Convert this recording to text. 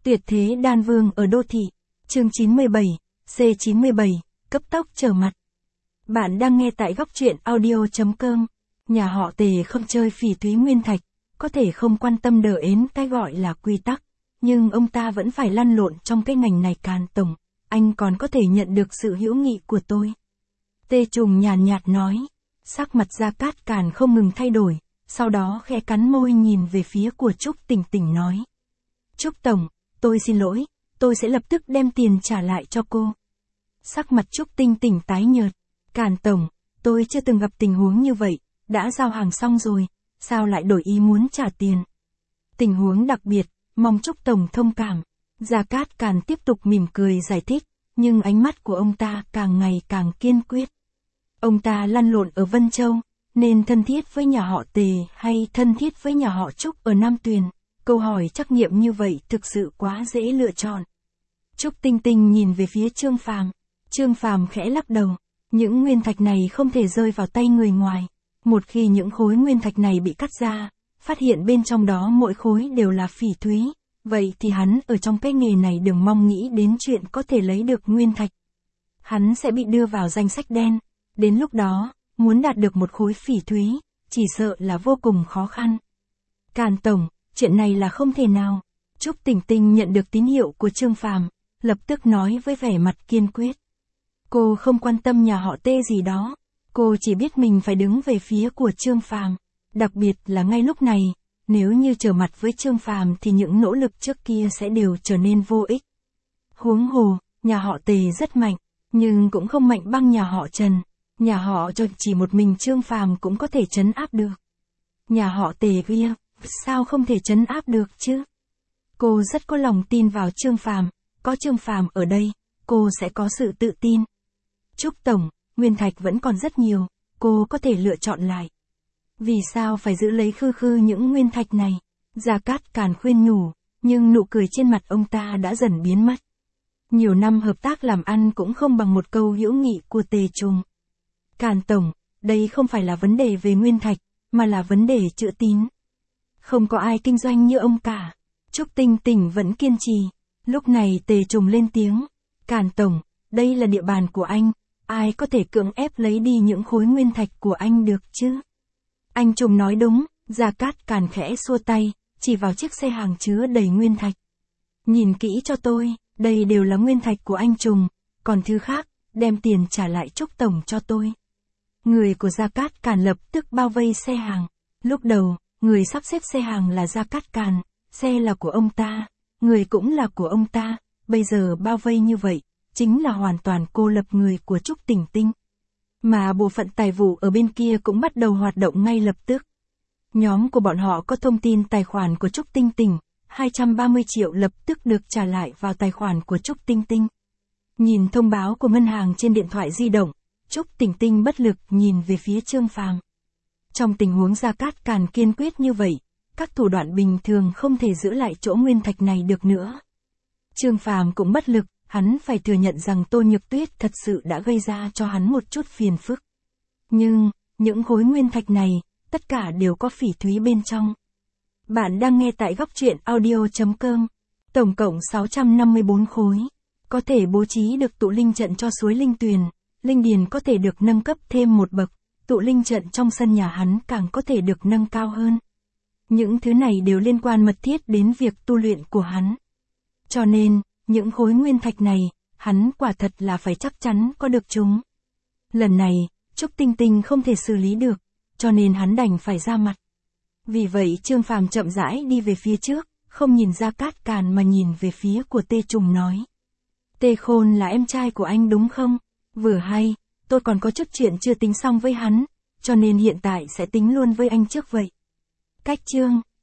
Tuyệt thế đan vương ở đô thị. Chương 97, C97, cấp tốc trở mặt. Bạn đang nghe tại góc truyện audio.com. Nhà họ Tề không chơi phỉ thúy nguyên thạch, có thể không quan tâm đờ ến cái gọi là quy tắc, nhưng ông ta vẫn phải lăn lộn trong cái ngành này. Càn tổng, anh còn có thể nhận được sự hữu nghị của tôi. Tê Trùng nhàn nhạt nói. Sắc mặt Gia Cát Càn không ngừng thay đổi, sau đó khẽ cắn môi nhìn về phía của Trúc Tỉnh Tỉnh nói. Trúc tổng, tôi xin lỗi, tôi sẽ lập tức đem tiền trả lại cho cô. Sắc mặt Trúc Tinh Tỉnh tái nhợt. Càn tổng, tôi chưa từng gặp tình huống như vậy, đã giao hàng xong rồi, sao lại đổi ý muốn trả tiền? Tình huống đặc biệt, mong Trúc tổng thông cảm. Gia Cát Càn tiếp tục mỉm cười giải thích, nhưng ánh mắt của ông ta càng ngày càng kiên quyết. Ông ta lăn lộn ở Vân Châu, nên thân thiết với nhà họ Tề hay thân thiết với nhà họ Trúc ở Nam Tuyền? Câu hỏi trắc nghiệm như vậy thực sự quá dễ lựa chọn. Trúc Tinh Tinh nhìn về phía Trương Phàm. Trương Phàm khẽ lắc đầu. Những nguyên thạch này không thể rơi vào tay người ngoài. Một khi những khối nguyên thạch này bị cắt ra, phát hiện bên trong đó mỗi khối đều là phỉ thúy, vậy thì hắn ở trong cái nghề này đừng mong nghĩ đến chuyện có thể lấy được nguyên thạch. Hắn sẽ bị đưa vào danh sách đen. Đến lúc đó, muốn đạt được một khối phỉ thúy, chỉ sợ là vô cùng khó khăn. Càn tổng, chuyện này là không thể nào. Trúc Tỉnh Tinh nhận được tín hiệu của Trương Phàm, lập tức nói với vẻ mặt kiên quyết. Cô không quan tâm nhà họ Tê gì đó, cô chỉ biết mình phải đứng về phía của Trương Phàm, đặc biệt là ngay lúc này, nếu như trở mặt với Trương Phàm thì những nỗ lực trước kia sẽ đều trở nên vô ích. Huống hồ, nhà họ Tề rất mạnh, nhưng cũng không mạnh bằng nhà họ Trần. Nhà họ Trần chỉ một mình Trương Phàm cũng có thể trấn áp được. Nhà họ Tề kia, sao không thể trấn áp được chứ? Cô rất có lòng tin vào Trương Phàm, có Trương Phàm ở đây, cô sẽ có sự tự tin. Trúc tổng, nguyên thạch vẫn còn rất nhiều, cô có thể lựa chọn lại. Vì sao phải giữ lấy khư những nguyên thạch này? Gia Cát Càn khuyên nhủ, nhưng nụ cười trên mặt ông ta đã dần biến mất. Nhiều năm hợp tác làm ăn cũng không bằng một câu hữu nghị của Tề Trùng. Càn tổng, đây không phải là vấn đề về nguyên thạch, mà là vấn đề chữ tín. Không có ai kinh doanh như ông cả. Trúc Tinh Tỉnh vẫn kiên trì. Lúc này Tề Trùng lên tiếng. Càn tổng, đây là địa bàn của anh, ai có thể cưỡng ép lấy đi những khối nguyên thạch của anh được chứ? Anh Trùng nói đúng. Gia Cát Càn khẽ xua tay, chỉ vào chiếc xe hàng chứa đầy nguyên thạch. Nhìn kỹ cho tôi, đây đều là nguyên thạch của anh Trùng, còn thứ khác, đem tiền trả lại Trúc tổng cho tôi. Người của Gia Cát Càn lập tức bao vây xe hàng. Lúc đầu, người sắp xếp xe hàng là Gia Cát Càn, xe là của ông ta, người cũng là của ông ta, bây giờ bao vây như vậy, chính là hoàn toàn cô lập người của Trúc Tỉnh Tinh. Mà bộ phận tài vụ ở bên kia cũng bắt đầu hoạt động ngay lập tức. Nhóm của bọn họ có thông tin tài khoản của Trúc Tinh Tỉnh, 230 triệu lập tức được trả lại vào tài khoản của Trúc Tinh Tinh. Nhìn thông báo của ngân hàng trên điện thoại di động, Trúc Tỉnh Tinh bất lực nhìn về phía Trương Phàm. Trong tình huống Gia Cát Càn kiên quyết như vậy, các thủ đoạn bình thường không thể giữ lại chỗ nguyên thạch này được nữa. Trương Phàm cũng bất lực, hắn phải thừa nhận rằng Tô Nhược Tuyết thật sự đã gây ra cho hắn một chút phiền phức. Nhưng, những khối nguyên thạch này, tất cả đều có phỉ thúy bên trong. Bạn đang nghe tại góc truyện audio.com. Tổng cộng 654 khối. Có thể bố trí được tụ linh trận cho suối Linh Tuyền. Linh điền có thể được nâng cấp thêm một bậc, tụ linh trận trong sân nhà hắn càng có thể được nâng cao hơn. Những thứ này đều liên quan mật thiết đến việc tu luyện của hắn. Cho nên, những khối nguyên thạch này, hắn quả thật là phải chắc chắn có được chúng. Lần này, Trúc Tinh Tinh không thể xử lý được, cho nên hắn đành phải ra mặt. Vì vậy Trương Phàm chậm rãi đi về phía trước, không nhìn Gia Cát Càn mà nhìn về phía của Tê Trùng nói. Tê Khôn là em trai của anh đúng không? Vừa hay, tôi còn có chút chuyện chưa tính xong với hắn, cho nên hiện tại sẽ tính luôn với anh trước vậy. Cách chương